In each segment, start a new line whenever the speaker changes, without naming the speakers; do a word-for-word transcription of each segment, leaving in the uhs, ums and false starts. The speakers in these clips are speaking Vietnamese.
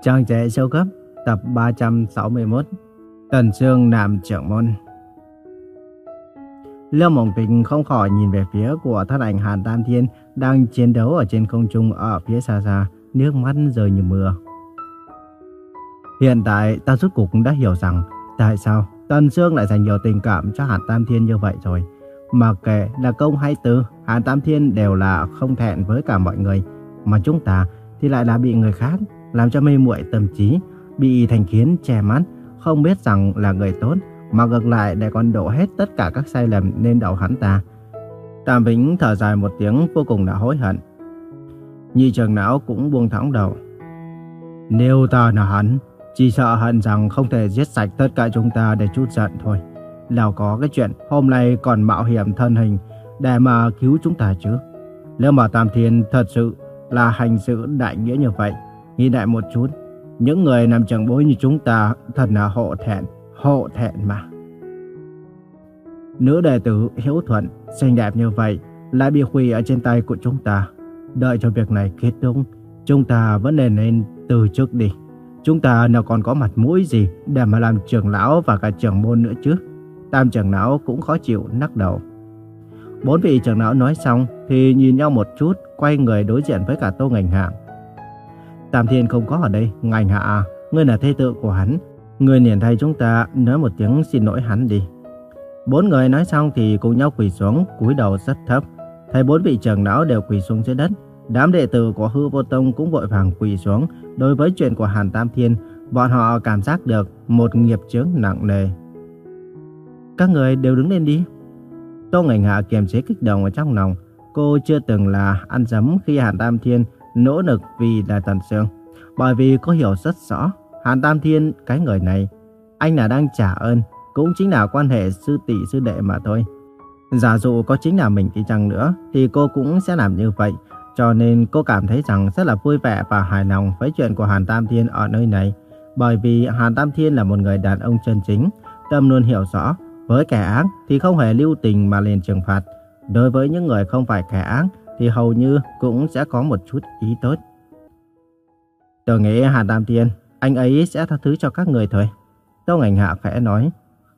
Trang trẻ siêu cấp tập ba trăm sáu mươi mốt. Tần Sương làm trưởng môn. Liêu Mộng Tình không khỏi nhìn về phía của thân ảnh Hàn Tam Thiên đang chiến đấu ở trên không trung ở phía xa xa, nước mắt rơi như mưa. Hiện tại ta rốt cuộc cũng đã hiểu rằng tại sao Tần Sương lại dành nhiều tình cảm cho Hàn Tam Thiên như vậy rồi. Mặc kệ là công hay tư, Hàn Tam Thiên đều là không thẹn với cả mọi người, mà chúng ta thì lại là bị người khác làm cho mê muội tâm trí, bị thành kiến che mắt, không biết rằng là người tốt, mà ngược lại để còn đổ hết tất cả các sai lầm lên đầu hắn ta. Tam Vĩnh thở dài một tiếng vô cùng là hối hận. Nhị trưởng lão cũng buông thõng đầu. Nếu ta là hắn, chỉ sợ hận rằng không thể giết sạch tất cả chúng ta để chút giận thôi. Nào có cái chuyện hôm nay còn mạo hiểm thân hình để mà cứu chúng ta chứ. Nếu mà Tam Thiên thật sự là hành sự đại nghĩa như vậy, nghĩ lại một chút, những người làm trưởng bối như chúng ta thật là hộ thẹn, hộ thẹn mà. Nữ đệ tử hiếu thuận, xinh đẹp như vậy lại bị hủy ở trên tay của chúng ta. Đợi cho việc này kết thúc, chúng ta vẫn nên nên từ chức đi. Chúng ta nào còn có mặt mũi gì để mà làm trưởng lão và cả trưởng môn nữa chứ. Tam trưởng lão cũng khó chịu lắc đầu. Bốn vị trưởng lão nói xong thì nhìn nhau một chút, quay người đối diện với cả Tô Ngành Hạ. Tam Thiên không có ở đây, Ngành Hạ à, ngươi là thê tử của hắn, ngươi liền thay chúng ta nói một tiếng xin lỗi hắn đi. Bốn người nói xong thì cùng nhau quỳ xuống, cúi đầu rất thấp. Thấy bốn vị trưởng lão đều quỳ xuống dưới đất, đám đệ tử của Hư Vô Tông cũng vội vàng quỳ xuống. Đối với chuyện của Hàn Tam Thiên, bọn họ cảm giác được một nghiệp chướng nặng nề. Các người đều đứng lên đi. Tô Ngành Hạ kiềm chế kích động ở trong lòng. Cô chưa từng là ăn dấm khi Hàn Tam Thiên nỗ lực vì là Tần Sương, bởi vì cô hiểu rất rõ Hàn Tam Thiên cái người này, anh là đang trả ơn, cũng chính là quan hệ sư tỷ sư đệ mà thôi. Giả dụ có chính là mình đi chăng nữa thì cô cũng sẽ làm như vậy. Cho nên cô cảm thấy rằng rất là vui vẻ và hài lòng với chuyện của Hàn Tam Thiên ở nơi này, bởi vì Hàn Tam Thiên là một người đàn ông chân chính, tâm luôn hiểu rõ với kẻ ác thì không hề lưu tình mà liền trừng phạt. Đối với những người không phải kẻ ác thì hầu như cũng sẽ có một chút ý tốt. Tôi nghĩ Hàn Tam Thiên, anh ấy sẽ tha thứ cho các người thôi. Tô Ngành Hạ khẽ nói.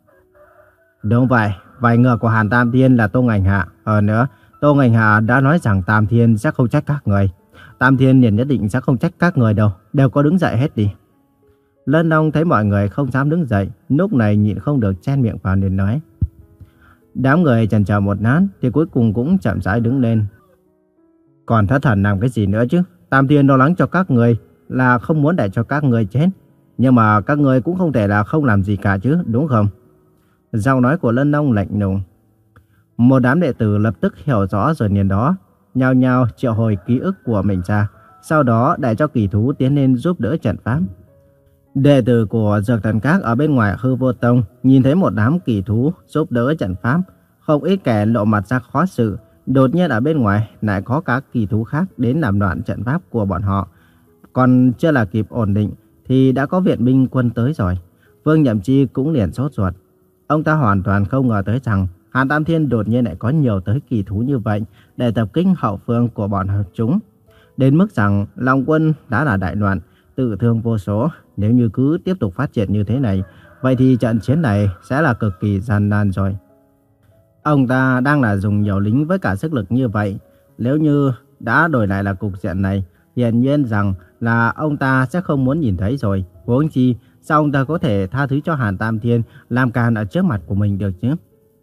Đúng vậy, vài người của Hàn Tam Thiên là Tô Ngành Hạ. Hơn nữa, Tô Ngành Hạ đã nói rằng Tam Thiên sẽ không trách các người. Tam Thiên liền nhất định sẽ không trách các người đâu, đều có đứng dậy hết đi. Lân Long thấy mọi người không dám đứng dậy, lúc này nhịn không được chen miệng vào liền nói. Đám người chần chờ một lát thì cuối cùng cũng chậm rãi đứng lên. Còn thất thần làm cái gì nữa chứ? Tam Thiên lo lắng cho các người là không muốn để cho các người chết, nhưng mà các người cũng không thể là không làm gì cả chứ, đúng không? Giọng nói của Lân Long lạnh lùng. Một đám đệ tử lập tức hiểu rõ rồi liền đó, nhao nhao triệu hồi ký ức của mình ra, sau đó để cho kỳ thú tiến lên giúp đỡ trận pháp. Đệ tử của Dược Thần Các ở bên ngoài Hư Vô Tông nhìn thấy một đám kỳ thú giúp đỡ trận pháp, không ít kẻ lộ mặt ra khó xử. Đột nhiên ở bên ngoài lại có các kỳ thú khác đến làm loạn trận pháp của bọn họ. Còn chưa là kịp ổn định thì đã có viện binh quân tới rồi. Vương Nhậm Chi cũng liền sốt ruột. Ông ta hoàn toàn không ngờ tới rằng Hàn Tam Thiên đột nhiên lại có nhiều tới kỳ thú như vậy để tập kích hậu phương của bọn chúng. Đến mức rằng Long Quân đã là đại loạn, tử thương vô số. Nếu như cứ tiếp tục phát triển như thế này, vậy thì trận chiến này sẽ là cực kỳ gian nan rồi. Ông ta đang là dùng nhiều lính với cả sức lực như vậy. Nếu như đã đổi lại là cục diện này, hiển nhiên rằng là ông ta sẽ không muốn nhìn thấy rồi. Huống chi, sao ông ta có thể tha thứ cho Hàn Tam Thiên làm càn ở trước mặt của mình được chứ?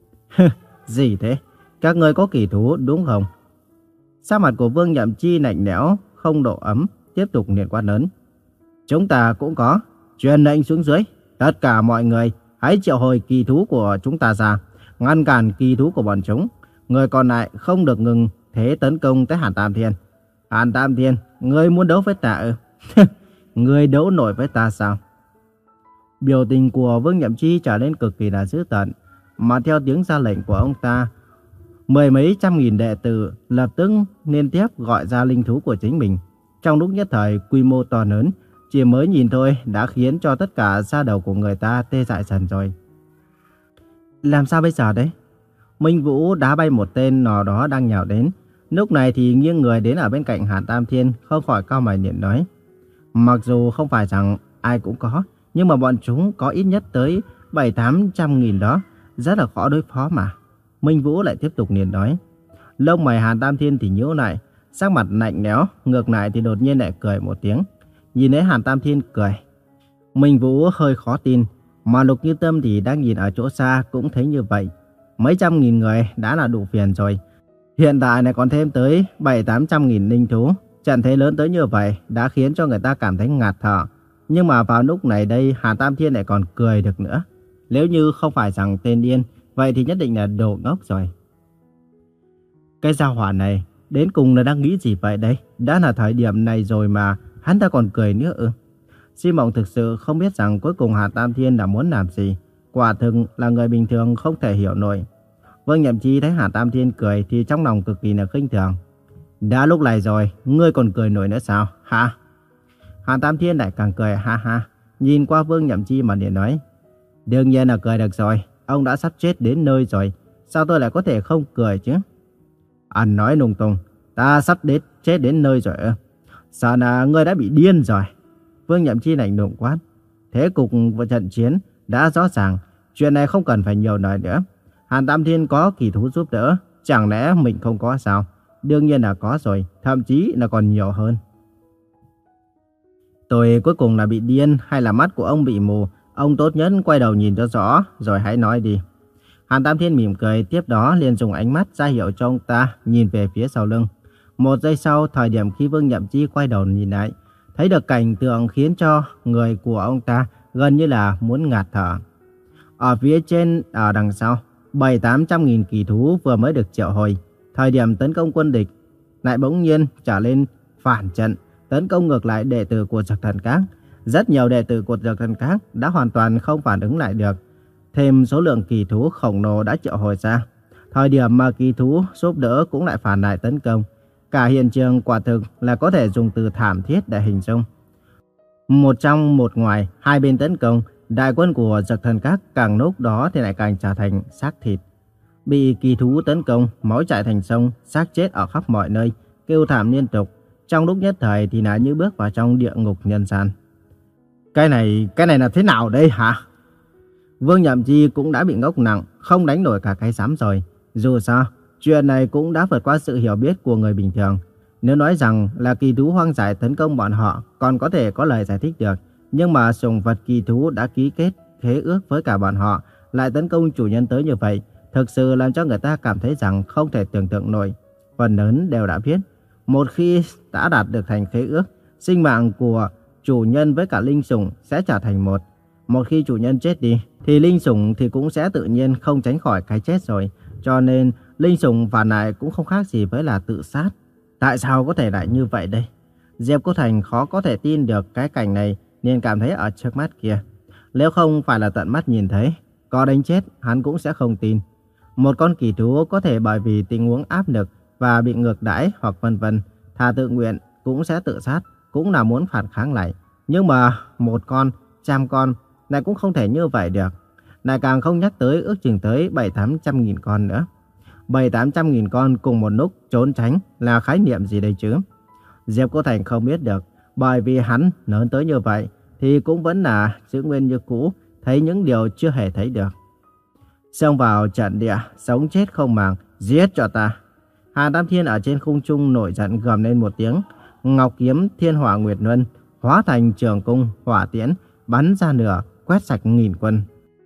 Gì thế? Các người có kỳ thú đúng không? Sắc mặt của Vương Nhậm Chi lạnh lẽo, không độ ấm, tiếp tục liền quát lớn. Chúng ta cũng có. Truyền lệnh xuống dưới. Tất cả mọi người hãy triệu hồi kỳ thú của chúng ta ra, ngăn cản kỳ thú của bọn chúng. Người còn lại không được ngừng thế tấn công tới Hàn Tam Thiên. Hàn Tam Thiên, ngươi muốn đấu với ta ư? Ngươi đấu nổi với ta sao? Biểu tình của Vương Nhậm Chi trở nên cực kỳ là dữ tợn. Mà theo tiếng ra lệnh của ông ta, mười mấy trăm nghìn đệ tử lập tức liên tiếp gọi ra linh thú của chính mình. Trong lúc nhất thời quy mô to lớn, chỉ mới nhìn thôi đã khiến cho tất cả da đầu của người ta tê dại dần rồi. Làm sao bây giờ đấy? Minh Vũ đá bay một tên nò đó đang nhào đến. Lúc này thì nghiêng người đến ở bên cạnh Hàn Tam Thiên, không khỏi cau mày liền nói. Mặc dù không phải rằng ai cũng có, nhưng mà bọn chúng có ít nhất tới bảy tám trăm nghìn đó, rất là khó đối phó mà. Minh Vũ lại tiếp tục liền nói. Lông mày Hàn Tam Thiên thì nhíu lại, sắc mặt lạnh lẽo, ngược lại thì đột nhiên lại cười một tiếng. Nhìn thấy Hàn Tam Thiên cười, Minh Vũ hơi khó tin, mà Lục Như Tâm thì đang nhìn ở chỗ xa cũng thấy như vậy. Mấy trăm nghìn người đã là đủ phiền rồi. Hiện tại này còn thêm tới bảy tám trăm nghìn linh thú. Trận thế lớn tới như vậy đã khiến cho người ta cảm thấy ngạt thở. Nhưng mà vào lúc này đây Hàn Tam Thiên lại còn cười được nữa. Nếu như không phải rằng tên điên, vậy thì nhất định là đồ ngốc rồi. Cái gia hỏa này đến cùng là đang nghĩ gì vậy đây? Đã là thời điểm này rồi mà hắn ta còn cười nữa ư? Di Mộng thực sự không biết rằng cuối cùng Hàn Tam Thiên là muốn làm gì. Quả thực là người bình thường không thể hiểu nổi. Vương Nhậm Chi thấy Hàn Tam Thiên cười thì trong lòng cực kỳ là khinh thường. Đã lúc này rồi, ngươi còn cười nổi nữa sao? Hả? Hàn Tam Thiên lại càng cười ha ha. Nhìn qua Vương Nhậm Chi mà liền nói. Đương nhiên là cười được rồi. Ông đã sắp chết đến nơi rồi. Sao tôi lại có thể không cười chứ? Anh nói lung tung. Ta sắp đến chết đến nơi rồi ư? Sợ là ngươi đã bị điên rồi. Vương Nhậm Chi lạnh lùng quát. Thế cục của trận chiến đã rõ ràng. Chuyện này không cần phải nhiều lời nữa. Hàn Tam Thiên có kỳ thú giúp đỡ. Chẳng lẽ mình không có sao? Đương nhiên là có rồi. Thậm chí là còn nhiều hơn. Tôi cuối cùng là bị điên hay là mắt của ông bị mù? Ông tốt nhất quay đầu nhìn cho rõ rồi hãy nói đi. Hàn Tam Thiên mỉm cười, tiếp đó liền dùng ánh mắt ra hiệu cho ông ta nhìn về phía sau lưng. Một giây sau, thời điểm khi Vương Nhậm Chi quay đầu nhìn lại, thấy được cảnh tượng khiến cho người của ông ta gần như là muốn ngạt thở. Ở phía trên, ở đằng sau, bảy tám trăm nghìn kỳ thú vừa mới được triệu hồi. Thời điểm tấn công quân địch lại bỗng nhiên trở lên phản trận, tấn công ngược lại đệ tử của Dược Thần Các. Rất nhiều đệ tử của Dược Thần Các đã hoàn toàn không phản ứng lại được. Thêm số lượng kỳ thú khổng lồ đã triệu hồi ra. Thời điểm mà kỳ thú giúp đỡ cũng lại phản lại tấn công. Cả hiện trường quả thực là có thể dùng từ thảm thiết để hình dung. Một trong một ngoài, hai bên tấn công, đại quân của Dược Thần Các càng lúc đó thì lại càng trở thành xác thịt. Bị kỳ thú tấn công, máu chảy thành sông, xác chết ở khắp mọi nơi, kêu thảm liên tục. Trong lúc nhất thời thì là như bước vào trong địa ngục nhân gian. Cái này, cái này là thế nào đây hả? Vương Nhậm Chi cũng đã bị ngốc nặng, không đánh nổi cả cái giám rồi. Dù sao, chuyện này cũng đã vượt qua sự hiểu biết của người bình thường. Nếu nói rằng là kỳ thú hoang dại tấn công bọn họ, còn có thể có lời giải thích được. Nhưng mà sùng vật kỳ thú đã ký kết khế ước với cả bọn họ, lại tấn công chủ nhân tới như vậy, thực sự làm cho người ta cảm thấy rằng không thể tưởng tượng nổi. Phần lớn đều đã biết, một khi đã đạt được thành khế ước, sinh mạng của chủ nhân với cả linh sủng sẽ trở thành một. Một khi chủ nhân chết đi, thì linh sủng thì cũng sẽ tự nhiên không tránh khỏi cái chết rồi. Cho nên, linh sủng phản lại cũng không khác gì với là tự sát. Tại sao có thể lại như vậy đây? Diệp Cô Thành khó có thể tin được cái cảnh này, nên cảm thấy ở trước mắt kia. Nếu không phải là tận mắt nhìn thấy, có đánh chết hắn cũng sẽ không tin. Một con kỳ thú có thể bởi vì tình huống áp lực và bị ngược đãi hoặc vân vân, thà tự nguyện cũng sẽ tự sát, cũng là muốn phản kháng lại. Nhưng mà một con, trăm con, này cũng không thể như vậy được. Lại càng không nhắc tới ước chừng tới bảy tám trăm nghìn con nữa. Bảy tám trăm nghìn con cùng một lúc trốn tránh là khái niệm gì đây chứ? Diệp Cô Thành không biết được, bởi vì hắn lớn tới như vậy thì cũng vẫn là giữ nguyên như cũ, thấy những điều chưa hề thấy được. Xông vào trận địa, sống chết không màng, giết cho ta. Hàn Tam Thiên ở trên khung trung nổi giận gầm lên một tiếng, ngọc kiếm Thiên Hỏa Nguyệt Luân hóa thành trường cung hỏa tiễn bắn ra nửa, quét sạch nghìn quân.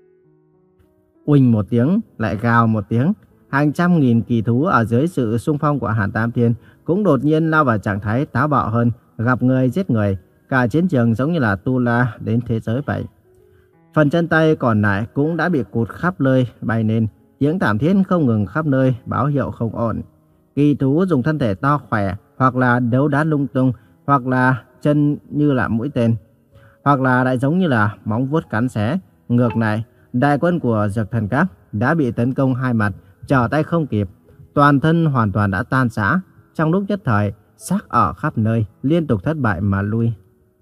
Uỳnh một tiếng, lại gào một tiếng, hàng trăm nghìn kỳ thú ở dưới sự xung phong của Hàn Tam Thiên cũng đột nhiên lao vào trạng thái táo bạo hơn, gặp người giết người. Cả chiến trường giống như là tu la đến thế giới vậy. Phần chân tay còn lại cũng đã bị cụt khắp nơi bay lên, tiếng thảm thiết không ngừng khắp nơi báo hiệu không ổn. Kỳ thú dùng thân thể to khỏe, hoặc là đấu đá lung tung, hoặc là chân như là mũi tên, hoặc là lại giống như là móng vuốt cắn xé. Ngược lại, đại quân của Dược Thần Các đã bị tấn công hai mặt, trở tay không kịp, toàn thân hoàn toàn đã tan rã. Trong lúc nhất thời, xác ở khắp nơi, liên tục thất bại mà lui.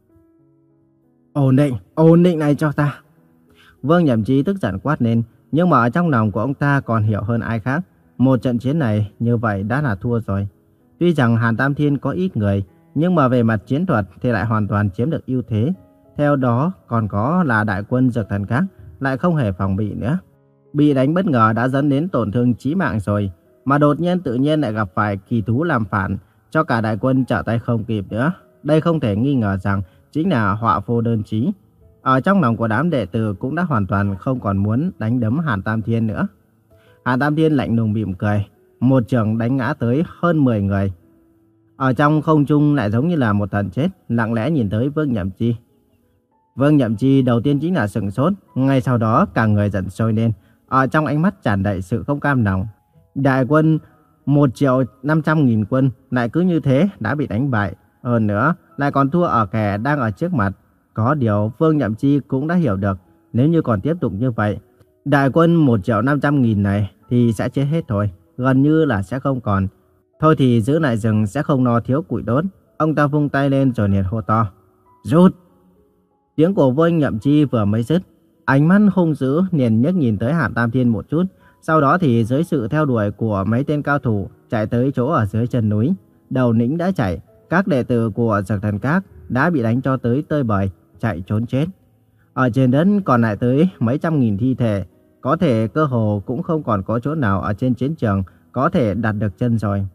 Ổn định, ổn định này cho ta. Vương Nhậm Chi tức giận quát lên, nhưng mà ở trong lòng của ông ta còn hiểu hơn ai khác. Một trận chiến này như vậy đã là thua rồi. Tuy rằng Hàn Tam Thiên có ít người, nhưng mà về mặt chiến thuật thì lại hoàn toàn chiếm được ưu thế. Theo đó còn có là đại quân Dược Thần Các lại không hề phòng bị nữa. Bị đánh bất ngờ đã dẫn đến tổn thương chí mạng rồi, mà đột nhiên tự nhiên lại gặp phải kỳ thú làm phản, cho cả đại quân trở tay không kịp nữa. Đây không thể nghi ngờ rằng chính là họa vô đơn chí. Ở trong lòng của đám đệ tử cũng đã hoàn toàn không còn muốn đánh đấm Hàn Tam Thiên nữa. Hàn Tam Thiên lạnh lùng mỉm cười, một chưởng đánh ngã tới hơn mười người. Ở trong không trung lại giống như là một thần chết, lặng lẽ nhìn tới Vương Nhậm Chi. Vương Nhậm Chi đầu tiên chính là sửng sốt, ngay sau đó cả người giận sôi lên, ở trong ánh mắt tràn đầy sự không cam lòng. Đại quân một triệu năm trăm nghìn quân lại cứ như thế đã bị đánh bại, hơn nữa lại còn thua ở kẻ đang ở trước mặt. Có điều Vương Nhậm Chi cũng đã hiểu được, nếu như còn tiếp tục như vậy, đại quân một triệu năm trăm nghìn này thì sẽ chết hết thôi, gần như là sẽ không còn. Thôi thì giữ lại rừng sẽ không no thiếu củi đốt. Ông ta vung tay lên rồi liền hô to: rút! Tiếng của Vương Nhậm Chi vừa mới dứt, ánh mắt hung dữ liền nhếch nhìn tới Hàn Tam Thiên một chút. Sau đó thì dưới sự theo đuổi của mấy tên cao thủ chạy tới chỗ ở dưới chân núi. Đầu lĩnh đã chạy, các đệ tử của Dược Thần Các đã bị đánh cho tới tơi bời, chạy trốn chết. Ở trên đất còn lại tới mấy trăm nghìn thi thể, có thể cơ hồ cũng không còn có chỗ nào ở trên chiến trường có thể đặt được chân rồi.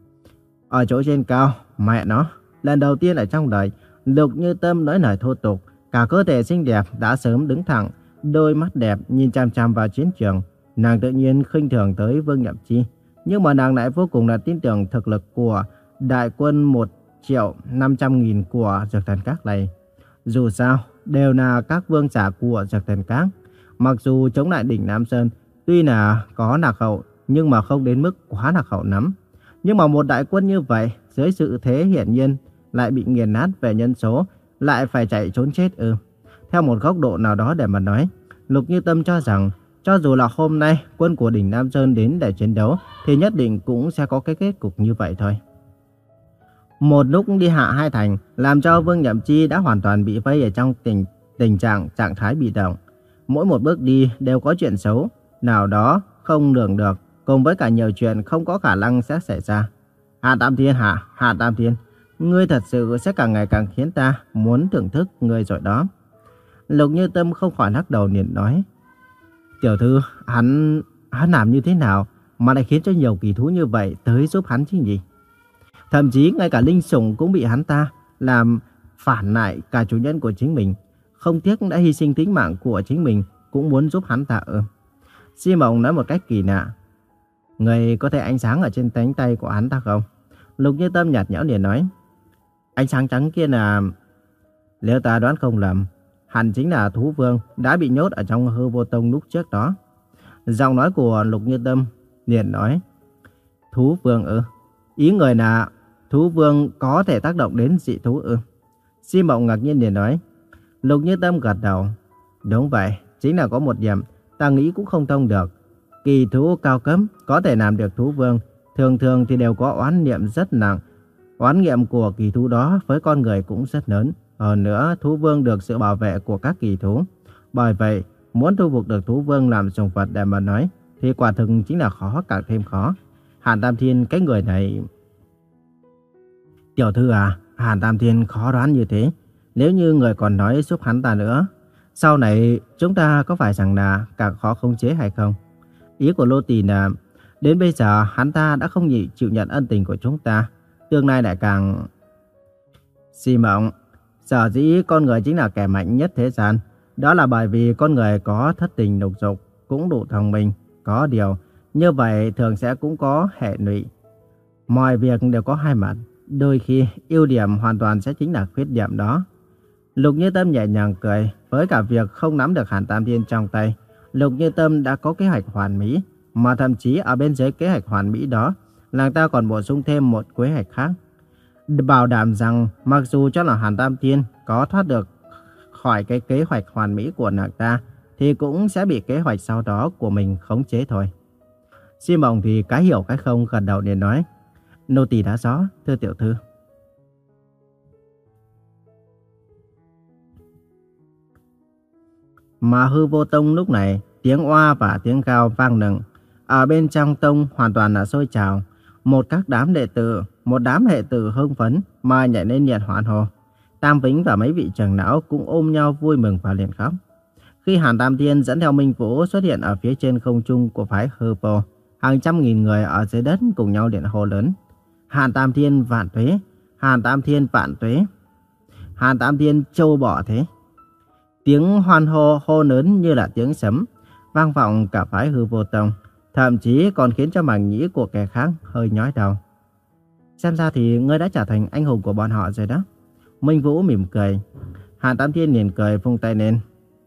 Ở chỗ trên cao, mẹ nó, lần đầu tiên ở trong đời, Lục Như Tâm nói lời thô tục, cả cơ thể xinh đẹp đã sớm đứng thẳng, đôi mắt đẹp nhìn chằm chằm vào chiến trường. Nàng tự nhiên khinh thường tới Vương Nhậm Chi, nhưng mà nàng lại vô cùng là tin tưởng thực lực của đại quân một triệu năm trăm nghìn của Dược Thần Các này. Dù sao, đều là các vương giả của Dược Thần Các. Mặc dù chống lại đỉnh Nam Sơn, tuy là có lạc hậu, nhưng mà không đến mức quá lạc hậu lắm. Nhưng mà một đại quân như vậy, dưới sự thế hiển nhiên, lại bị nghiền nát về nhân số, lại phải chạy trốn chết ư. Theo một góc độ nào đó để mà nói, Lục Như Tâm cho rằng, cho dù là hôm nay quân của đỉnh Nam Sơn đến để chiến đấu, thì nhất định cũng sẽ có cái kết cục như vậy thôi. Một lúc đi hạ hai thành, làm cho Vương Nhậm Chi đã hoàn toàn bị vây ở trong tình tình trạng trạng thái bị động. Mỗi một bước đi đều có chuyện xấu, nào đó không lường được, cùng với cả nhiều chuyện không có khả năng sẽ xảy ra. Hạ Tam Thiên hả? Hạ Tam Thiên, ngươi thật sự sẽ càng ngày càng khiến ta muốn thưởng thức ngươi rồi đó. Lục Như Tâm không khỏi lắc đầu liền nói: tiểu thư, hắn hắn làm như thế nào mà lại khiến cho nhiều kỳ thú như vậy tới giúp hắn chứ nhỉ? Thậm chí ngay cả linh sủng cũng bị hắn ta làm phản lại cả chủ nhân của chính mình, không tiếc đã hy sinh tính mạng của chính mình cũng muốn giúp hắn ta ư? Di Mộng nói một cách kỳ lạ: người có thấy ánh sáng ở trên cánh tay của hắn ta không? Lục Như Tâm nhạt nhẽo liền nói: ánh sáng trắng kia là... Nếu ta đoán không lầm, hẳn chính là thú vương đã bị nhốt ở trong Hư Vô Tông lúc trước đó. Giọng nói của Lục Như Tâm liền nói: thú vương ư? Ý người là thú vương có thể tác động đến dị thú ư? Di Mộng ngạc nhiên liền nói. Lục Như Tâm gật đầu: đúng vậy, chính là có một điểm ta nghĩ cũng không thông được. Kỳ thú cao cấp có thể làm được thú vương, thường thường thì đều có oán niệm rất nặng. Oán niệm của kỳ thú đó với con người cũng rất lớn. Hơn nữa, thú vương được sự bảo vệ của các kỳ thú. Bởi vậy, muốn thu phục được thú vương làm sùng vật để mà nói, thì quả thực chính là khó càng thêm khó. Hàn Tam Thiên, cái người này... Tiểu thư à, Hàn Tam Thiên khó đoán như thế. Nếu như người còn nói giúp hắn ta nữa, sau này chúng ta có phải rằng là càng khó khống chế hay không? Ý của Lô Tỳ là, đến bây giờ hắn ta đã không nhịn chịu nhận ân tình của chúng ta, tương lai lại càng... Di Mộng, sở dĩ con người chính là kẻ mạnh nhất thế gian, đó là bởi vì con người có thất tình lục dục, cũng đủ thông minh. Có điều, như vậy thường sẽ cũng có hệ lụy. Mọi việc đều có hai mặt, đôi khi ưu điểm hoàn toàn sẽ chính là khuyết điểm đó. Lục Như Tâm nhẹ nhàng cười, với cả việc không nắm được Hàn Tam Thiên trong tay, Lục Như Tâm đã có kế hoạch hoàn mỹ, mà thậm chí ở bên dưới kế hoạch hoàn mỹ đó, nàng ta còn bổ sung thêm một kế hoạch khác. Bảo đảm rằng mặc dù cho là Hàn Tam Thiên có thoát được khỏi cái kế hoạch hoàn mỹ của nàng ta, thì cũng sẽ bị kế hoạch sau đó của mình khống chế thôi. Di Mộng thì cái hiểu cái không gật đầu để nói: nô tỳ đã rõ, thưa tiểu thư. Mà Hư Vô Tông lúc này, tiếng oa và tiếng cao vang lừng. Ở bên trong tông hoàn toàn là sôi trào. Một các đám đệ tử, một đám hệ tử hưng phấn mà nhảy lên nhiệt hoan hô. Tam Vĩnh và mấy vị trưởng lão cũng ôm nhau vui mừng và liền khóc. Khi Hàn Tam Thiên dẫn theo Minh Vũ xuất hiện ở phía trên không trung của phái Hư Vô, hàng trăm nghìn người ở dưới đất cùng nhau liền hô lớn: Hàn Tam Thiên vạn tuế, Hàn Tam Thiên vạn tuế, Hàn Tam Thiên châu bỏ thế. Tiếng hoan hô hô lớn như là tiếng sấm, vang vọng cả phái Hư Vô Tông, thậm chí còn khiến cho màng nhĩ của kẻ khác hơi nhói đầu. Xem ra thì ngươi đã trở thành anh hùng của bọn họ rồi đó. Minh Vũ mỉm cười. Hàn Tam Thiên liền cười vung tay lên.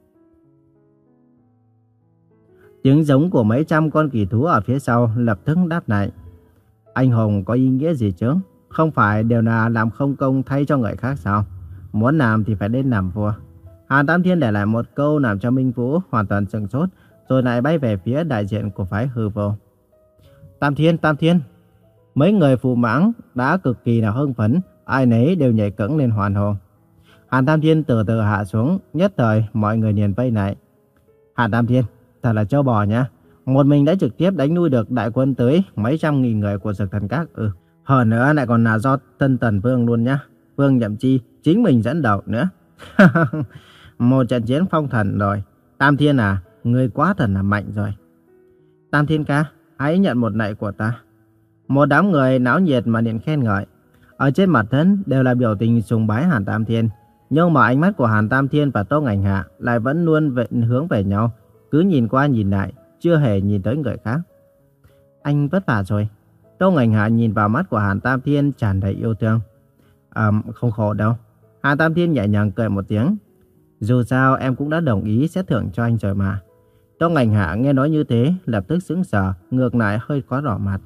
Tiếng giống của mấy trăm con kỳ thú ở phía sau lập tức đáp lại. Anh hùng có ý nghĩa gì chứ? Không phải đều là làm không công thay cho người khác sao? Muốn làm thì phải đến làm vua. Hàn Tam Thiên để lại một câu làm cho Minh Vũ hoàn toàn sửng sốt, rồi lại bay về phía đại diện của phái Hư Vô. Tam Thiên, Tam Thiên. Mấy người phù mãng đã cực kỳ là hưng phấn, ai nấy đều nhảy cẫng lên hoàn hô. Hàn Tam Thiên từ từ hạ xuống, nhất thời mọi người liền vây lại. Hàn Tam Thiên, thật là trâu bò nhá. Một mình đã trực tiếp đánh nuôi được đại quân tới mấy trăm nghìn người của Dược Thần Các. Ừ. Hơn nữa lại còn là do Tân Tần Vương luôn nhá. Vương Nhậm Chi chính mình dẫn đầu nữa. Một trận chiến phong thần rồi. Tam Thiên à, ngươi quá thần là mạnh rồi. Tam Thiên ca, hãy nhận một lạy của ta. Một đám người náo nhiệt mà liền khen ngợi. Ở trên mặt thân đều là biểu tình sùng bái Hàn Tam Thiên. Nhưng mà ánh mắt của Hàn Tam Thiên và Tô Ngành Hạ lại vẫn luôn về, hướng về nhau. Cứ nhìn qua nhìn lại, chưa hề nhìn tới người khác. Anh vất vả rồi. Tô Ngành Hạ nhìn vào mắt của Hàn Tam Thiên tràn đầy yêu thương. À, không khổ đâu. Hàn Tam Thiên nhẹ nhàng cười một tiếng. Dù sao em cũng đã đồng ý sẽ thưởng cho anh rồi mà. Tô Ngành Hạ nghe nói như thế, lập tức sững sờ, ngược lại hơi có đỏ mặt.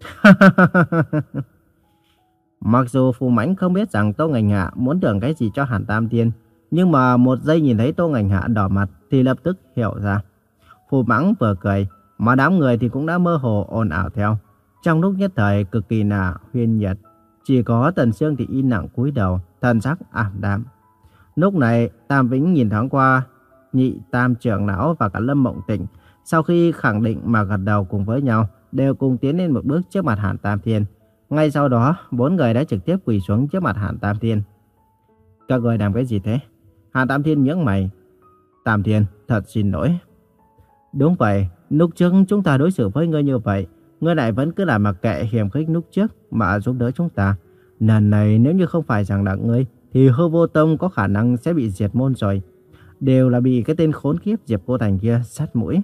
Mặc dù Phù Mãnh không biết rằng Tô Ngành Hạ muốn thưởng cái gì cho Hàn Tam Thiên, nhưng mà một giây nhìn thấy Tô Ngành Hạ đỏ mặt thì lập tức hiểu ra. Phù Mãnh vừa cười, mà đám người thì cũng đã mơ hồ ồn ào theo. Trong lúc nhất thời cực kỳ là huyên nhiệt, chỉ có Tần Sương thì im lặng cúi đầu, thần sắc ảm đạm. Lúc này Tam Vĩnh nhìn thoáng qua Nhị Tam trưởng lão và cả Lâm Mộng Tịnh, sau khi khẳng định mà gật đầu cùng với nhau, đều cùng tiến lên một bước trước mặt Hàn Tam Thiên. Ngay sau đó, bốn người đã trực tiếp quỳ xuống trước mặt Hàn Tam Thiên. Các người làm cái gì thế? Hàn Tam Thiên nhướng mày. Tam Thiên, thật xin lỗi. Đúng vậy, lúc trước chúng ta đối xử với ngươi như vậy, ngươi lại vẫn cứ làm mặc kệ hiềm khích lúc trước mà giúp đỡ chúng ta. Lần này nếu như không phải rằng là ngươi, thì Hư Vô Tông có khả năng sẽ bị diệt môn rồi. Đều là bị cái tên khốn kiếp Diệp Cô Thành kia sát mũi.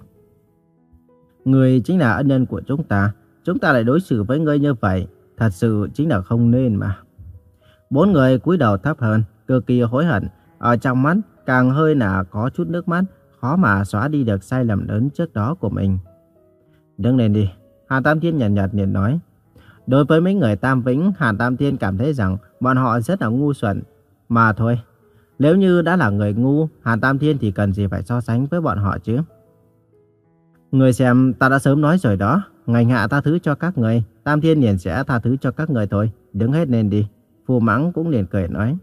Ngươi chính là ân nhân của chúng ta, chúng ta lại đối xử với ngươi như vậy, thật sự chính là không nên mà. Bốn người cúi đầu thấp hơn, cực kỳ hối hận, ở trong mắt càng hơi là có chút nước mắt, khó mà xóa đi được sai lầm lớn trước đó của mình. Đứng lên đi, Hàn Tam Thiên nhàn nhạt liền nói. Đối với mấy người Tam Vĩnh, Hàn Tam Thiên cảm thấy rằng bọn họ rất là ngu xuẩn. Mà thôi, nếu như đã là người ngu, Hàn Tam Thiên thì cần gì phải so sánh với bọn họ chứ. Người xem, ta đã sớm nói rồi đó, Ngành Hạ tha thứ cho các người, Tam Thiên liền sẽ tha thứ cho các người thôi, đứng hết lên đi. Phù Mãng cũng liền cười nói.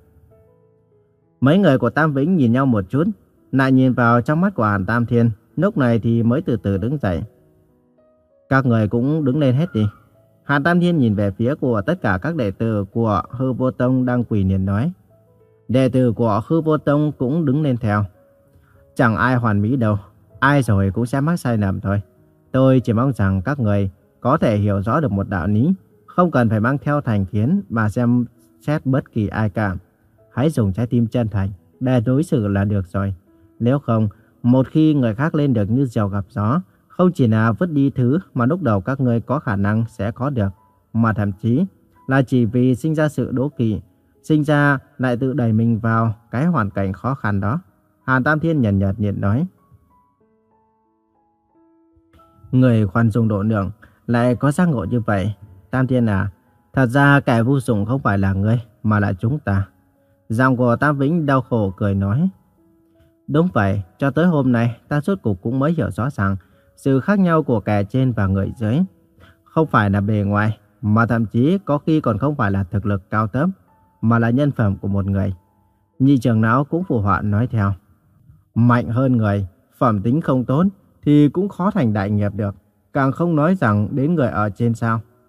Mấy người của Tam Vĩnh nhìn nhau một chút, lại nhìn vào trong mắt của Hàn Tam Thiên, lúc này thì mới từ từ đứng dậy. Các người cũng đứng lên hết đi. Hàn Tam Thiên nhìn về phía của tất cả các đệ tử của Hư Vô Tông đang quỳ liền nói. Đệ tử của Hư Vô Tông cũng đứng lên theo. Chẳng ai hoàn mỹ đâu, ai rồi cũng sẽ mắc sai lầm thôi. Tôi chỉ mong rằng các người có thể hiểu rõ được một đạo lý, không cần phải mang theo thành kiến mà xem xét bất kỳ ai cả. Hãy dùng trái tim chân thành để đối xử là được rồi. Nếu không, một khi người khác lên được như diều gặp gió, không chỉ là vứt đi thứ mà lúc đầu các ngươi có khả năng sẽ có được, mà thậm chí là chỉ vì sinh ra sự đố kỵ, sinh ra lại tự đẩy mình vào cái hoàn cảnh khó khăn đó. Hàn Tam Thiên nhàn nhạt nhạt nói. Người khoan dung độ lượng lại có giác ngộ như vậy. Tam Thiên à, thật ra kẻ vô dụng không phải là ngươi mà là chúng ta. Giọng của Tam Vĩnh đau khổ cười nói. Đúng vậy, cho tới hôm nay ta rốt cuộc cũng mới hiểu rõ ràng sự khác nhau của kẻ trên và người dưới. Không phải là bề ngoài, mà thậm chí có khi còn không phải là thực lực cao cấp, mà là nhân phẩm của một người. Nhị trưởng lão cũng phụ họa nói theo. Mạnh hơn người, phẩm tính không tốt thì cũng khó thành đại nghiệp được, càng không nói rằng đến người ở trên sao.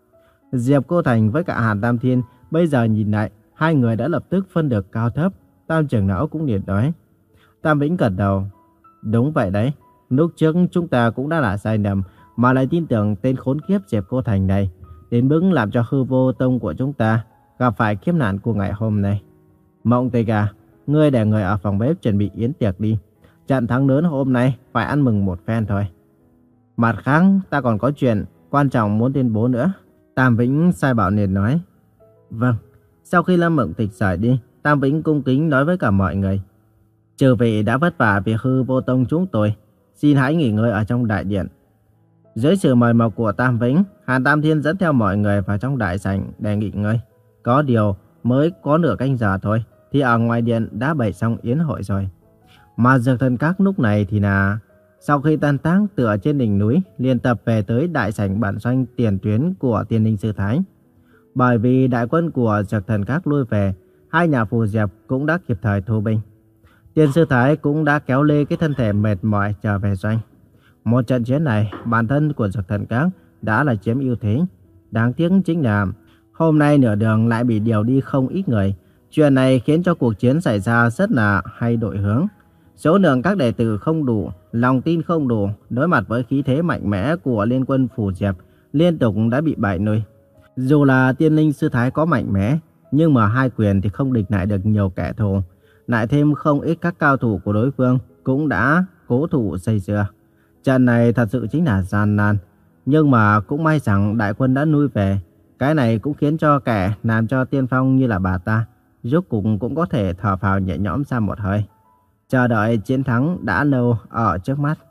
Diệp Cô Thành với cả Hàn Tam Thiên bây giờ nhìn lại, hai người đã lập tức phân được cao thấp. Tam trưởng lão cũng liền nói. Tam Vĩnh gật đầu. Đúng vậy đấy, lúc trước chúng ta cũng đã là sai lầm, mà lại tin tưởng tên khốn kiếp Diệp Cô Thành này, đến mức làm cho hư vô tông của chúng ta gặp phải kiếp nạn của ngày hôm nay. Mộng Tây Ca, ngươi để người ở phòng bếp chuẩn bị yến tiệc đi. Trận thắng lớn hôm nay phải ăn mừng một phen thôi. Mặt khác, ta còn có chuyện quan trọng muốn tuyên bố nữa. Tam Vĩnh sai bảo liền nói. Vâng. Sau khi Lâm Mộng Tịch rời đi, Tam Vĩnh cung kính nói với cả mọi người. Chư vị đã vất vả vì hư vô tông chúng tôi, xin hãy nghỉ ngơi ở trong đại điện. Dưới sự mời mọc của Tam Vĩnh, Hàn Tam Thiên dẫn theo mọi người vào trong đại sảnh để nghỉ ngơi. Có điều mới có nửa canh giờ thôi thì ở ngoài điện đã bày xong yến hội rồi. Mà Dược Thần Các lúc này thì là sau khi tan tác tựa trên đỉnh núi liền tập về tới đại sảnh bản doanh tiền tuyến của Tiên Ninh Sư Thái. Bởi vì đại quân của Dược Thần Các lui về, hai nhà phù diệp cũng đã kịp thời thu binh. Tiên Sư Thái cũng đã kéo lê cái thân thể mệt mỏi trở về doanh. Một trận chiến này, bản thân của Dược Thần Các đã là chiếm ưu thế. Đáng tiếc chính là hôm nay nửa đường lại bị điều đi không ít người. Chuyện này khiến cho cuộc chiến xảy ra rất là hay đổi hướng. Số lượng các đệ tử không đủ, lòng tin không đủ, đối mặt với khí thế mạnh mẽ của liên quân phù diệp, liên tục đã bị bại lui. Dù là Tiên Linh Sư Thái có mạnh mẽ, nhưng mà hai quyền thì không địch lại được nhiều kẻ thù. Lại thêm không ít các cao thủ của đối phương cũng đã cố thủ xây dưa. Trận này thật sự chính là gian nan. Nhưng mà cũng may rằng đại quân đã lui về. Cái này cũng khiến cho kẻ làm cho tiên phong như là bà ta, rốt cuộc cũng có thể thở phào nhẹ nhõm ra một hơi. Chờ đợi chiến thắng đã lâu ở trước mắt.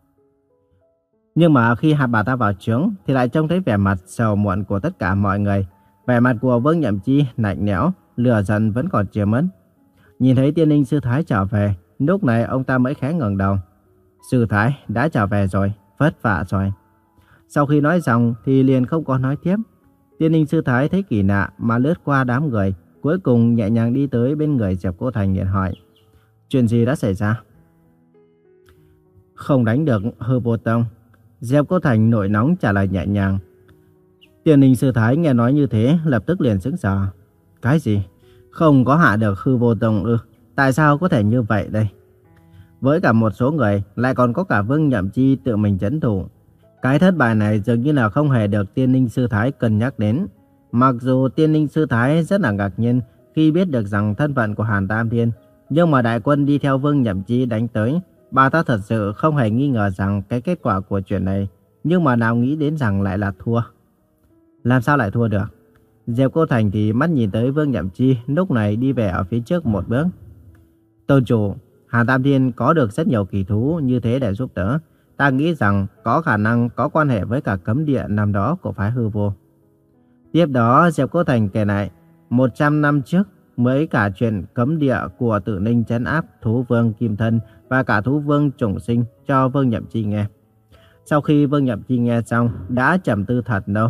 Nhưng mà khi hai bà ta vào trướng thì lại trông thấy vẻ mặt sầu muộn của tất cả mọi người. Vẻ mặt của Vương Nhậm Chi lạnh lẽo, lửa giận vẫn còn chưa mất. Nhìn thấy Tiên Linh Sư Thái trở về, lúc này ông ta mới khẽ ngẩng đầu. Sư Thái đã trở về rồi, vất vả rồi. Sau khi nói xong thì liền không có nói tiếp. Tiên Linh Sư Thái thấy kỳ lạ mà lướt qua đám người, cuối cùng nhẹ nhàng đi tới bên người Diệp Cô Thành liền hỏi. Chuyện gì đã xảy ra? Không đánh được hư vô tông. Diệp Cô Thành nổi nóng trả lời nhẹ nhàng. Tiên Linh Sư Thái nghe nói như thế lập tức liền sững sờ. Cái gì? Không có hạ được hư vô tông ư? Tại sao có thể như vậy đây? Với cả một số người lại còn có cả Vương Nhậm Chi tự mình trấn thủ. Cái thất bại này dường như là không hề được Tiên Linh Sư Thái cân nhắc đến. Mặc dù Tiên Linh Sư Thái rất là ngạc nhiên khi biết được rằng thân phận của Hàn Tam Thiên, nhưng mà đại quân đi theo Vương Nhậm Chi đánh tới, bà ta thật sự không hề nghi ngờ rằng cái kết quả của chuyện này, nhưng mà nào nghĩ đến rằng lại là thua. Làm sao lại thua được? Diệp Cô Thành thì mắt nhìn tới Vương Nhậm Chi lúc này đi về ở phía trước một bước. Tôn chủ, Hàn Tam Thiên có được rất nhiều kỳ thú như thế để giúp đỡ. Ta nghĩ rằng có khả năng có quan hệ với cả cấm địa năm đó của phái hư vô. Tiếp đó Diệp Cô Thành kể lại một trăm năm trước mới cả chuyện cấm địa của Tử Ninh trấn áp thú vương Kim Thân và cả thú vương Trùng Sinh cho Vương Nhậm Chi nghe. Sau khi Vương Nhậm Chi nghe xong đã trầm tư thật lâu.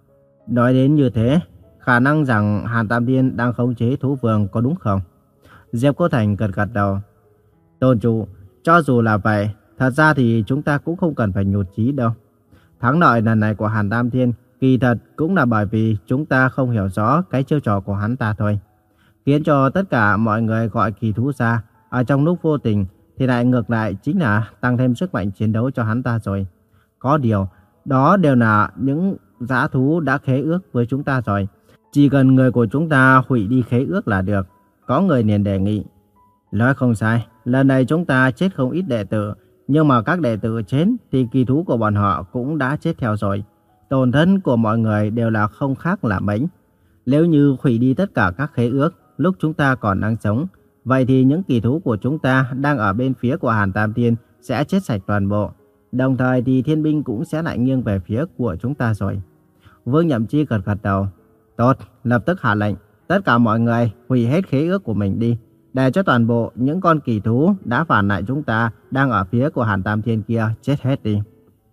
Nói đến như thế, khả năng rằng Hàn Tam Thiên đang khống chế thú vương có đúng không? Diệp Cô Thành gật gật đầu. Tôn chủ, cho dù là vậy, thật ra thì chúng ta cũng không cần phải nhụt chí đâu. Thắng lợi lần này của Hàn Tam Thiên kỳ thật cũng là bởi vì chúng ta không hiểu rõ cái chiêu trò của hắn ta thôi. Khiến cho tất cả mọi người gọi kỳ thú ra, ở trong lúc vô tình thì lại ngược lại chính là tăng thêm sức mạnh chiến đấu cho hắn ta rồi. Có điều, đó đều là những dã thú đã khế ước với chúng ta rồi. Chỉ cần người của chúng ta hủy đi khế ước là được. Có người liền đề nghị. Nói không sai, lần này chúng ta chết không ít đệ tử, nhưng mà các đệ tử chết thì kỳ thú của bọn họ cũng đã chết theo rồi. Tổn thất của mọi người đều là không khác là mấy. Nếu như hủy đi tất cả các khế ước lúc chúng ta còn đang sống, vậy thì những kỳ thú của chúng ta đang ở bên phía của Hàn Tam Thiên sẽ chết sạch toàn bộ. Đồng thời thì thiên binh cũng sẽ lại nghiêng về phía của chúng ta rồi. Vương Nhậm Chi gật gật đầu. Tốt, lập tức hạ lệnh. Tất cả mọi người hủy hết khế ước của mình đi. Để cho toàn bộ những con kỳ thú đã phản lại chúng ta đang ở phía của Hàn Tam Thiên kia chết hết đi.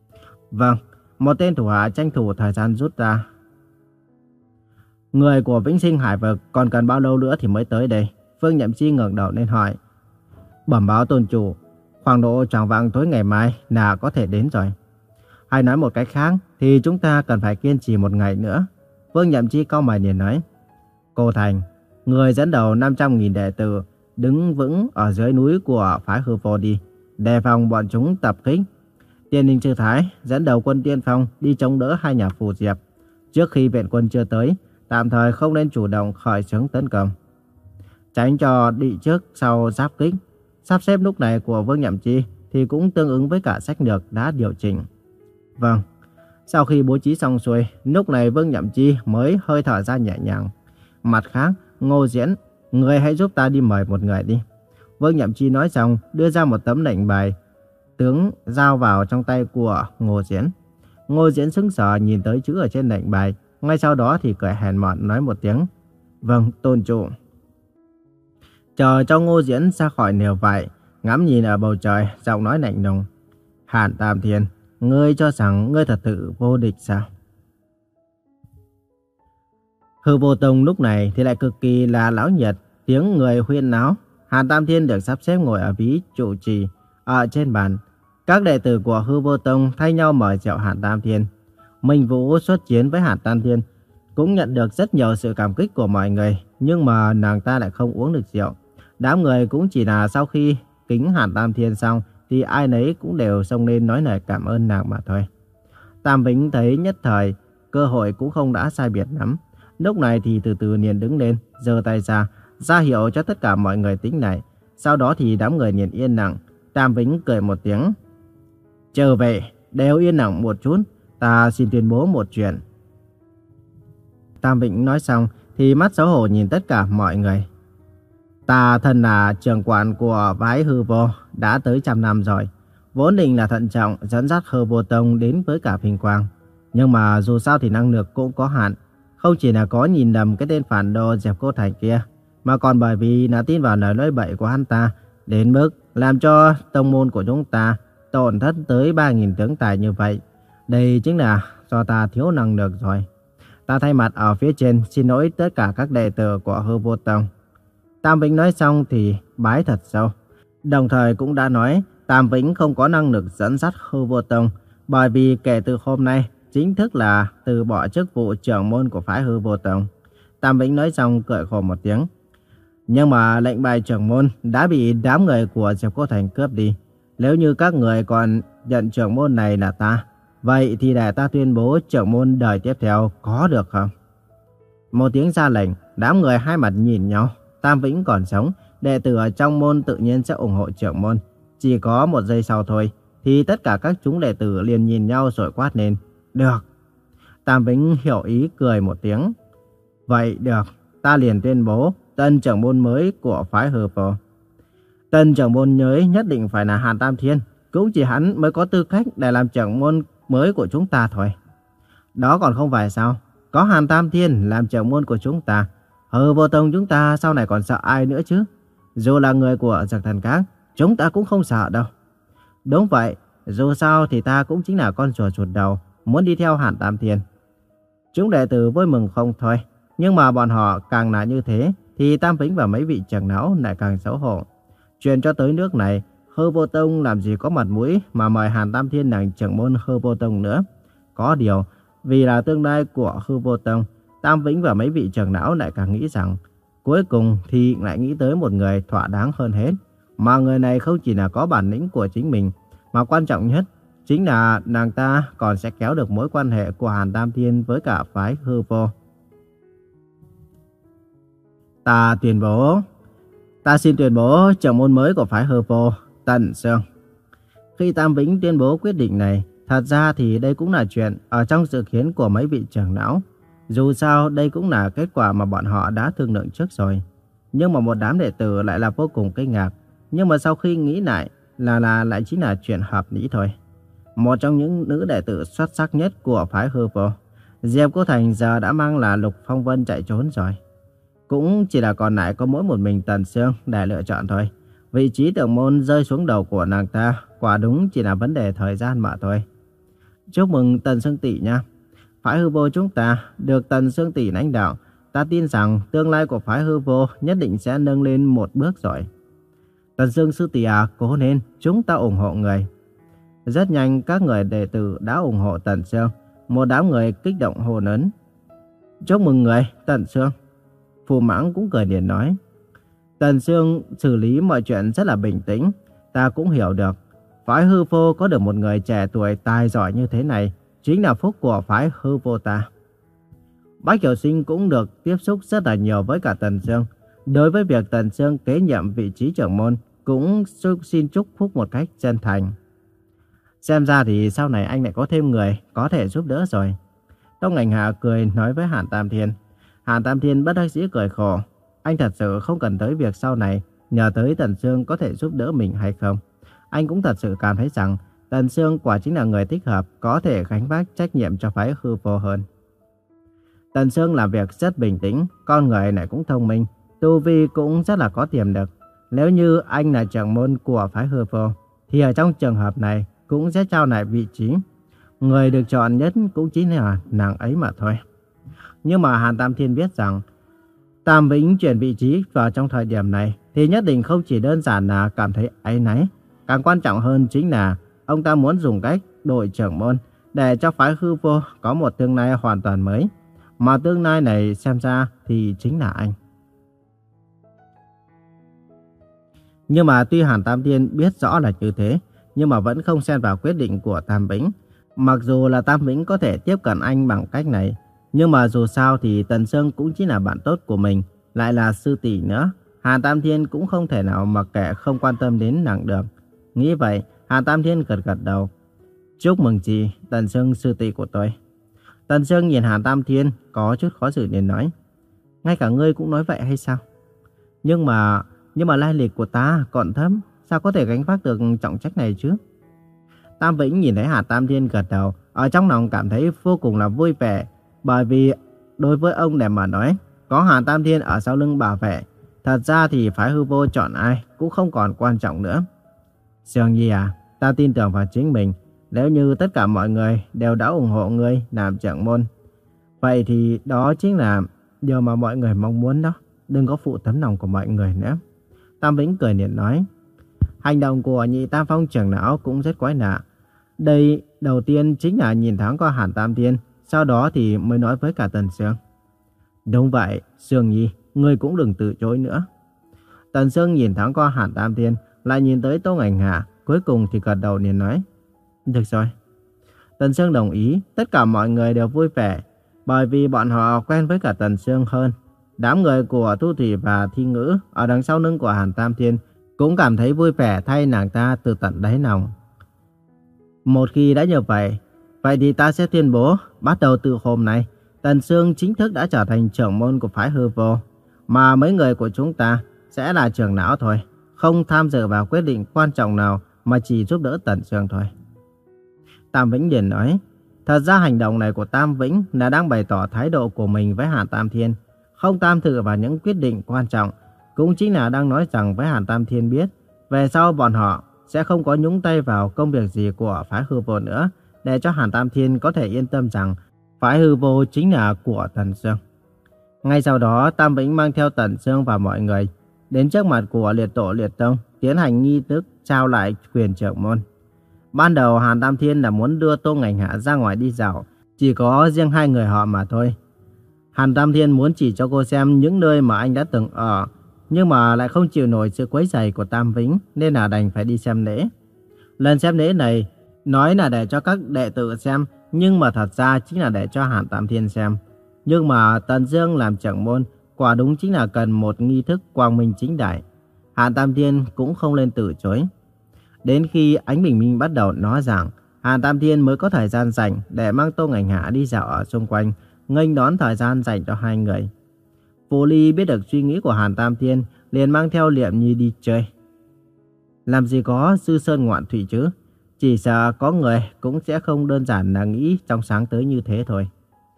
Vâng, một tên thủ hạ tranh thủ thời gian rút ra. Người của Vĩnh Sinh Hải Vực còn cần bao lâu nữa thì mới tới đây? Vương Nhậm Chi ngẩng đầu lên hỏi. Bẩm báo tôn chủ, khoảng độ tràng vạng tối ngày mai là có thể đến rồi. Hay nói một cách khác thì chúng ta cần phải kiên trì một ngày nữa. Vương Nhậm Chi cau mày nhìn nói. Cô Thành, người dẫn đầu năm trăm nghìn đệ tử đứng vững ở dưới núi của phái Hư Vô đi, đề phòng bọn chúng tập kích. Tiên Ninh Sư Thái dẫn đầu quân tiên phong đi chống đỡ hai nhà Phù Diệp. Trước khi viện quân chưa tới, tạm thời không nên chủ động khởi xướng tấn công, tránh cho đi trước sau giáp kích. Sắp xếp lúc này của Vương Nhậm Chi thì cũng tương ứng với cả sách lược đã điều chỉnh. Vâng. Sau khi bố trí xong xuôi, lúc này Vương Nhậm Chi mới hơi thở ra nhẹ nhàng. Mặt khác, Ngô Diễn, người hãy giúp ta đi mời một người đi. Vương Nhậm Chi nói xong, đưa ra một tấm lệnh bài tướng giao vào trong tay của Ngô Diễn. Ngô Diễn sững sờ nhìn tới chữ ở trên lệnh bài, ngay sau đó thì cười hèn mọn nói một tiếng. Vâng, tôn chủ. Chờ cho Ngô Diễn ra khỏi lều vải, ngắm nhìn ở bầu trời, giọng nói lạnh lùng. Hàn Tam Thiên, ngươi cho rằng ngươi thật sự vô địch sao? Hư Vô Tông lúc này thì lại cực kỳ là lão nhiệt, tiếng người huyên náo. Hàn Tam Thiên được sắp xếp ngồi ở ví trụ trì ở trên bàn. Các đệ tử của Hư Vô Tông thay nhau mời rượu Hàn Tam Thiên. Minh Vũ xuất chiến với Hàn Tam Thiên cũng nhận được rất nhiều sự cảm kích của mọi người, nhưng mà nàng ta lại không uống được rượu. Đám người cũng chỉ là sau khi kính Hàn Tam Thiên xong thì ai nấy cũng đều xông lên nói lời cảm ơn nàng mà thôi. Tam Vĩnh thấy nhất thời cơ hội cũng không đã sai biệt lắm. Lúc này thì từ từ liền đứng lên, giơ tay ra, ra hiệu cho tất cả mọi người tính lại. Sau đó thì đám người liền yên lặng. Tam Vĩnh cười một tiếng. Trở về, đều yên lặng một chút, ta xin tuyên bố một chuyện. Tam Vĩnh nói xong thì mắt xấu hổ nhìn tất cả mọi người. Ta thân là trưởng quản của phái Hư Vô đã tới trăm năm rồi. Vốn định là thận trọng dẫn dắt Hư Vô Tông đến với cả vinh quang. Nhưng mà dù sao thì năng lực cũng có hạn. Không chỉ là có nhìn lầm cái tên phản đồ Diệp Cô Thành kia, mà còn bởi vì là tin vào lời nói bậy của hắn ta, đến mức làm cho tông môn của chúng ta tổn thất tới ba nghìn tướng tài như vậy. Đây chính là do ta thiếu năng lực rồi. Ta thay mặt ở phía trên xin lỗi tất cả các đệ tử của Hư Vô Tông. Tam Vĩnh nói xong thì bái thật sâu. Đồng thời cũng đã nói Tam Vĩnh không có năng lực dẫn dắt Hư Vô Tông, bởi vì kể từ hôm nay chính thức là từ bỏ chức vụ trưởng môn của phái Hư Vô Tông. Tam Vĩnh nói xong cười khổ một tiếng. Nhưng mà lệnh bài trưởng môn đã bị đám người của Diệp Cô Thành cướp đi. Nếu như các người còn nhận trưởng môn này là ta, vậy thì để ta tuyên bố trưởng môn đời tiếp theo có được không? Một tiếng ra lệnh, đám người hai mặt nhìn nhau. Tam Vĩnh còn sống, đệ tử ở trong môn tự nhiên sẽ ủng hộ trưởng môn. Chỉ có một giây sau thôi, thì tất cả các chúng đệ tử liền nhìn nhau rồi quát lên. Được. Tam Vĩnh hiểu ý cười một tiếng. Vậy được, ta liền tuyên bố tân trưởng môn mới của phái Hư Vô. Tân trưởng môn mới nhất định phải là Hàn Tam Thiên. Cũng chỉ hắn mới có tư cách để làm trưởng môn mới của chúng ta thôi. Đó còn không phải sao? Có Hàn Tam Thiên làm trưởng môn của chúng ta, Hư Vô Tông chúng ta sau này còn sợ ai nữa chứ? Dù là người của Dược Thần Các, chúng ta cũng không sợ đâu. Đúng vậy, dù sao thì ta cũng chính là con rùa chuột đầu, muốn đi theo Hàn Tam Thiên. Chúng đệ tử vui mừng không thôi, nhưng mà bọn họ càng là như thế, thì Tam Vĩnh và mấy vị trưởng lão lại càng xấu hổ. Chuyện cho tới nước này, Hư Vô Tông làm gì có mặt mũi mà mời Hàn Tam Thiên làm trưởng môn Hư Vô Tông nữa. Có điều, vì là tương lai của Hư Vô Tông, Tam Vĩnh và mấy vị trưởng lão lại càng nghĩ rằng, cuối cùng thì lại nghĩ tới một người thỏa đáng hơn hết. Mà người này không chỉ là có bản lĩnh của chính mình, mà quan trọng nhất chính là nàng ta còn sẽ kéo được mối quan hệ của Hàn Tam Thiên với cả phái Hư Vô. Ta tuyên bố, ta xin tuyên bố trưởng môn mới của phái Hư Vô, Tần Sương. Khi Tam Vĩnh tuyên bố quyết định này, thật ra thì đây cũng là chuyện ở trong dự kiến của mấy vị trưởng lão. Dù sao đây cũng là kết quả mà bọn họ đã thương lượng trước rồi. Nhưng mà một đám đệ tử lại là vô cùng kinh ngạc. Nhưng mà sau khi nghĩ lại là là lại chính là chuyện hợp lý thôi. Một trong những nữ đệ tử xuất sắc nhất của phái Hư Vô, Diệp Cô Thành giờ đã mang là Lục Phong Vân chạy trốn rồi. Cũng chỉ là còn lại có mỗi một mình Tần Sương để lựa chọn thôi. Vị trí trưởng môn rơi xuống đầu của nàng ta quả đúng chỉ là vấn đề thời gian mà thôi. Chúc mừng Tần Sương tỷ nha. Phái Hư Vô chúng ta được Tần Sương tỷ lãnh đạo, ta tin rằng tương lai của phái Hư Vô nhất định sẽ nâng lên một bước rồi. Tần Sương sư tỷ à, cố lên, chúng ta ủng hộ người. Rất nhanh các người đệ tử đã ủng hộ Tần Sương, một đám người kích động hô lớn. Chúc mừng người, Tần Sương. Phù Mãng cũng cười liền nói. Tần Sương xử lý mọi chuyện rất là bình tĩnh. Ta cũng hiểu được. Phái hư vô có được một người trẻ tuổi tài giỏi như thế này chính là phúc của phái hư vô ta. Bách Hiểu Sinh cũng được tiếp xúc rất là nhiều với cả Tần Sương. Đối với việc Tần Sương kế nhiệm vị trí trưởng môn cũng xin chúc phúc một cách chân thành. Xem ra thì sau này anh lại có thêm người có thể giúp đỡ rồi. Tông Ngành Hạ cười nói với Hàn Tam Thiên. Hàn Tam Thiên bất đắc dĩ cười khổ. Anh thật sự không cần tới việc sau này nhờ tới Tần Sương có thể giúp đỡ mình hay không. Anh cũng thật sự cảm thấy rằng Tần Sương quả chính là người thích hợp có thể gánh vác trách nhiệm cho phái hư vô hơn. Tần Sương làm việc rất bình tĩnh, con người này cũng thông minh, tu vi cũng rất là có tiềm lực. Nếu như anh là trưởng môn của phái hư vô, thì ở trong trường hợp này cũng sẽ trao lại vị trí. Người được chọn nhất cũng chính là nàng ấy mà thôi. Nhưng mà Hàn Tam Thiên biết rằng Tam Vĩnh chuyển vị trí vào trong thời điểm này thì nhất định không chỉ đơn giản là cảm thấy áy náy. Càng quan trọng hơn chính là ông ta muốn dùng cách đổi trưởng môn để cho phái hư vô có một tương lai hoàn toàn mới. Mà tương lai này xem ra thì chính là anh. Nhưng mà tuy Hàn Tam Thiên biết rõ là như thế, nhưng mà vẫn không xen vào quyết định của Tam Vĩnh. Mặc dù là Tam Vĩnh có thể tiếp cận anh bằng cách này, nhưng mà dù sao thì Tần Sương cũng chính là bạn tốt của mình, lại là sư tỷ nữa. Hàn Tam Thiên cũng không thể nào mặc kệ không quan tâm đến nàng được. Nghĩ vậy, Hàn Tam Thiên gật gật đầu. Chúc mừng chị, Tần Sương sư tỷ của tôi. Tần Sương nhìn Hàn Tam Thiên có chút khó xử liền nói. Ngay cả ngươi cũng nói vậy hay sao? Nhưng mà, nhưng mà lai lịch của ta còn thấp, sao có thể gánh vác được trọng trách này chứ? Tam Vĩnh nhìn thấy Hàn Tam Thiên gật đầu, ở trong lòng cảm thấy vô cùng là vui vẻ. Bởi vì đối với ông để mà nói, có Hàn Tam Thiên ở sau lưng bảo vệ, thật ra thì phái hư vô chọn ai cũng không còn quan trọng nữa. Sương Nhi à, ta tin tưởng vào chính mình. Nếu như tất cả mọi người đều đã ủng hộ ngươi làm trưởng môn, vậy thì đó chính là điều mà mọi người mong muốn đó. Đừng có phụ tấm lòng của mọi người nữa. Tam Vĩnh cười nhạt nói. Hành động của nhị Tam Phong trưởng lão cũng rất quái lạ. Đây đầu tiên chính là nhìn thoáng qua Hàn Tam Thiên, sau đó thì mới nói với cả Tần Sương. Đúng vậy, Sương Nhi, ngươi cũng đừng từ chối nữa. Tần Sương nhìn thoáng qua Hàn Tam Thiên, lại nhìn tới Tô Ngành Hạ, cuối cùng thì gật đầu liền nói. Được rồi. Tần Sương đồng ý, tất cả mọi người đều vui vẻ, bởi vì bọn họ quen với cả Tần Sương hơn. Đám người của Thu Thủy và Thi Ngữ ở đằng sau lưng của Hàn Tam Thiên cũng cảm thấy vui vẻ thay nàng ta từ tận đáy lòng. Một khi đã như vậy, vậy thì ta sẽ tuyên bố, bắt đầu từ hôm nay, Tần Sương chính thức đã trở thành trưởng môn của phái hư vô, mà mấy người của chúng ta sẽ là trưởng lão thôi, không tham dự vào quyết định quan trọng nào mà chỉ giúp đỡ Tần Sương thôi. Tam Vĩnh liền nói, thật ra hành động này của Tam Vĩnh là đang bày tỏ thái độ của mình với Hàn Tam Thiên, không tham dự vào những quyết định quan trọng, cũng chính là đang nói rằng với Hàn Tam Thiên biết, về sau bọn họ sẽ không có nhúng tay vào công việc gì của phái hư vô nữa, để cho Hàn Tam Thiên có thể yên tâm rằng phái hư vô chính là của Tần Sương. Ngay sau đó, Tam Vĩnh mang theo Tần Sương và mọi người đến trước mặt của Liệt Tổ Liệt Tông, tiến hành nghi thức trao lại quyền trưởng môn. Ban đầu Hàn Tam Thiên là muốn đưa Tô Ngành Hạ ra ngoài đi dạo, chỉ có riêng hai người họ mà thôi. Hàn Tam Thiên muốn chỉ cho cô xem những nơi mà anh đã từng ở, nhưng mà lại không chịu nổi sự quấy rầy của Tam Vĩnh, nên là đành phải đi xem lễ. Lần xem lễ này, nói là để cho các đệ tử xem, nhưng mà thật ra chính là để cho Hàn Tam Thiên xem. Nhưng mà Tần Dương làm trưởng môn, quả đúng chính là cần một nghi thức quang minh chính đại. Hàn Tam Thiên cũng không lên từ chối. Đến khi Ánh Bình Minh bắt đầu nói rằng Hàn Tam Thiên mới có thời gian rảnh để mang Tô Ngành Hạ đi dạo ở xung quanh, nghênh đón thời gian dành cho hai người. Phù Ly biết được suy nghĩ của Hàn Tam Thiên, liền mang theo Liệm Nhi đi chơi. Làm gì có Sư Sơn Ngoạn Thủy chứ, chỉ sợ có người cũng sẽ không đơn giản là nghĩ trong sáng tới như thế thôi.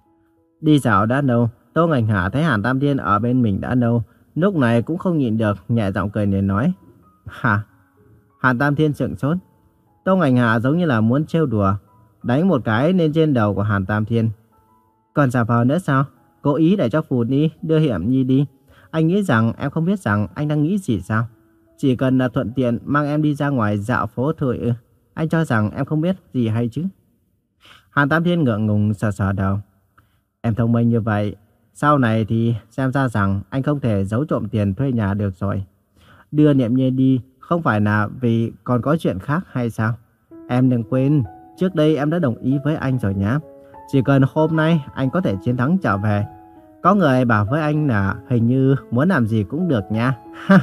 Đi dạo đã lâu, Tô Ngành Hạ thấy Hàn Tam Thiên ở bên mình đã lâu, lúc này cũng không nhịn được, nhẹ giọng cười nên nói. Hả? Hàn Tam Thiên sững sốt. Tô Ngành Hạ giống như là muốn trêu đùa, đánh một cái lên trên đầu của Hàn Tam Thiên. Còn giả vờ nữa sao? Cố ý để cho Phù Ly đưa Hiểm Nhi đi. Anh nghĩ rằng em không biết rằng anh đang nghĩ gì sao? Chỉ cần là thuận tiện mang em đi ra ngoài dạo phố thôi ư? Anh cho rằng em không biết gì hay chứ? Hàn Tam Thiên ngượng ngùng sờ sờ đầu. Em thông minh như vậy, Sau này thì xem ra rằng anh không thể giấu trộm tiền thuê nhà được rồi. Đưa Niệm Nhi đi không phải là vì còn có chuyện khác hay sao? Em đừng quên, trước đây em đã đồng ý với anh rồi nhá. Chỉ cần hôm nay anh có thể chiến thắng trở về. Có người bảo với anh là hình như muốn làm gì cũng được nha.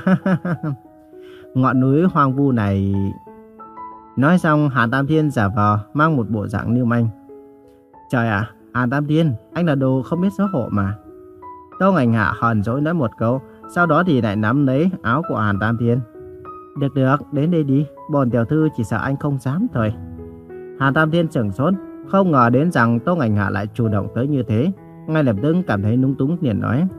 Ngọn núi hoang vu này... Nói xong Hàn Tam Thiên giả vờ mang một bộ dạng lưu manh. Trời ạ, Hàn Tam Thiên, anh là đồ không biết xấu hổ mà. Tô Ngành Hạ hờn dỗi nói một câu, sau đó thì lại nắm lấy áo của Hàn Tam Thiên. Được được, đến đây đi, bổn tiểu thư chỉ sợ anh không dám thôi. Hàn Tam Thiên sửng sốt, không ngờ đến rằng Tô Ngành Hạ lại chủ động tới như thế, ngay lập tức cảm thấy lúng túng liền nói.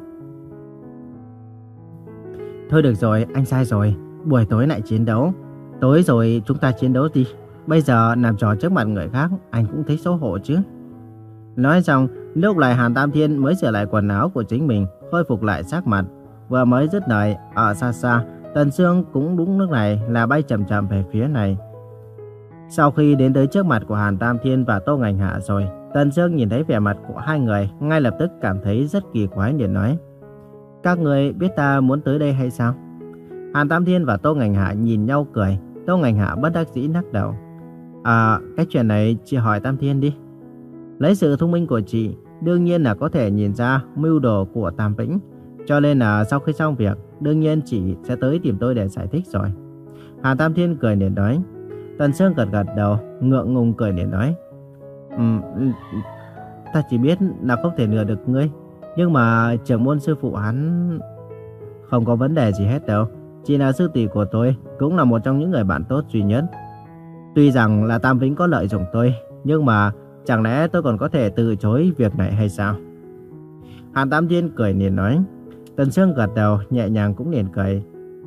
Thôi được rồi, anh sai rồi, buổi tối lại chiến đấu. Tối rồi chúng ta chiến đấu đi, bây giờ làm trò trước mặt người khác, anh cũng thấy xấu hổ chứ. Nói xong, lúc này Hàn Tam Thiên mới sửa lại quần áo của chính mình, khôi phục lại sắc mặt. Vừa mới dứt lời, ở xa xa, Tần Sương cũng đúng lúc này là bay chậm chậm về phía này. Sau khi đến tới trước mặt của Hàn Tam Thiên và Tô Ngành Hạ rồi, Tần Sương nhìn thấy vẻ mặt của hai người, ngay lập tức cảm thấy rất kỳ quái liền nói. Các người biết ta muốn tới đây hay sao? Hàn Tam Thiên và Tô Ngành Hạ nhìn nhau cười, Tô Ngành Hạ bất đắc dĩ lắc đầu. À, cái chuyện này chị hỏi Tam Thiên đi. Lấy sự thông minh của chị, đương nhiên là có thể nhìn ra mưu đồ của Tam Vĩnh. Cho nên là sau khi xong việc, đương nhiên chị sẽ tới tìm tôi để giải thích rồi. Hàn Tam Thiên cười liền nói. Tần Sương gật gật đầu, ngượng ngùng cười liền nói. Um, ta chỉ biết là không thể lừa được ngươi, nhưng mà trưởng môn sư phụ hắn... Không có vấn đề gì hết đâu. Chị là sư tỷ của tôi, cũng là một trong những người bạn tốt duy nhất. Tuy rằng là Tam Vĩnh có lợi dụng tôi, nhưng mà chẳng lẽ tôi còn có thể từ chối việc này hay sao? Hàn Tam Thiên cười liền nói. Tần Sương gật đầu, nhẹ nhàng cũng liền cười.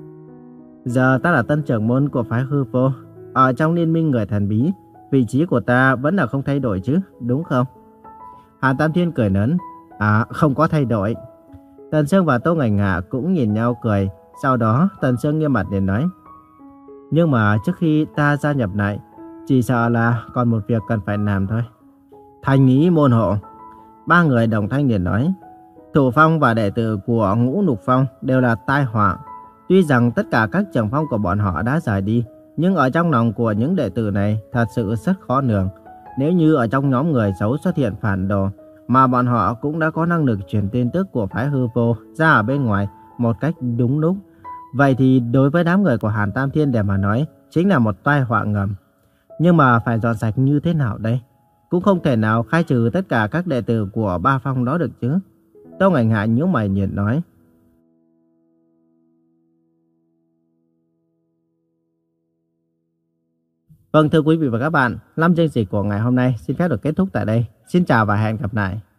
Giờ ta là tân trưởng môn của phái Hư Vô, ở trong liên minh người thần bí, vị trí của ta vẫn là không thay đổi chứ, đúng không? Hàn Tam Thiên cười lớn. À, không có thay đổi. Tần Sương và Tô Ngành Hạ cũng nhìn nhau cười. Sau đó Tần Sương nghiêm mặt liền nói. Nhưng mà trước khi ta gia nhập lại, chỉ sợ là còn một việc cần phải làm thôi. Thành ý môn hộ. Ba người đồng thanh liền nói. Thủ Phong và đệ tử của Ngũ Lục Phong đều là tai họa. Tuy rằng tất cả các trưởng phong của bọn họ đã rời đi, nhưng ở trong lòng của những đệ tử này thật sự rất khó lường. Nếu như ở trong nhóm người xấu xuất hiện phản đồ, mà bọn họ cũng đã có năng lực truyền tin tức của phái Hư Vô ra ở bên ngoài một cách đúng lúc, vậy thì đối với đám người của Hàn Tam Thiên để mà nói, chính là một tai họa ngầm. Nhưng mà phải dọn sạch như thế nào đây? Cũng không thể nào khai trừ tất cả các đệ tử của ba phong đó được chứ. Tô Ngành Hạ nhíu mày nhìn nói. Vâng, thưa quý vị và các bạn, năm chương trình của ngày hôm nay xin phép được kết thúc tại đây. Xin chào và hẹn gặp lại.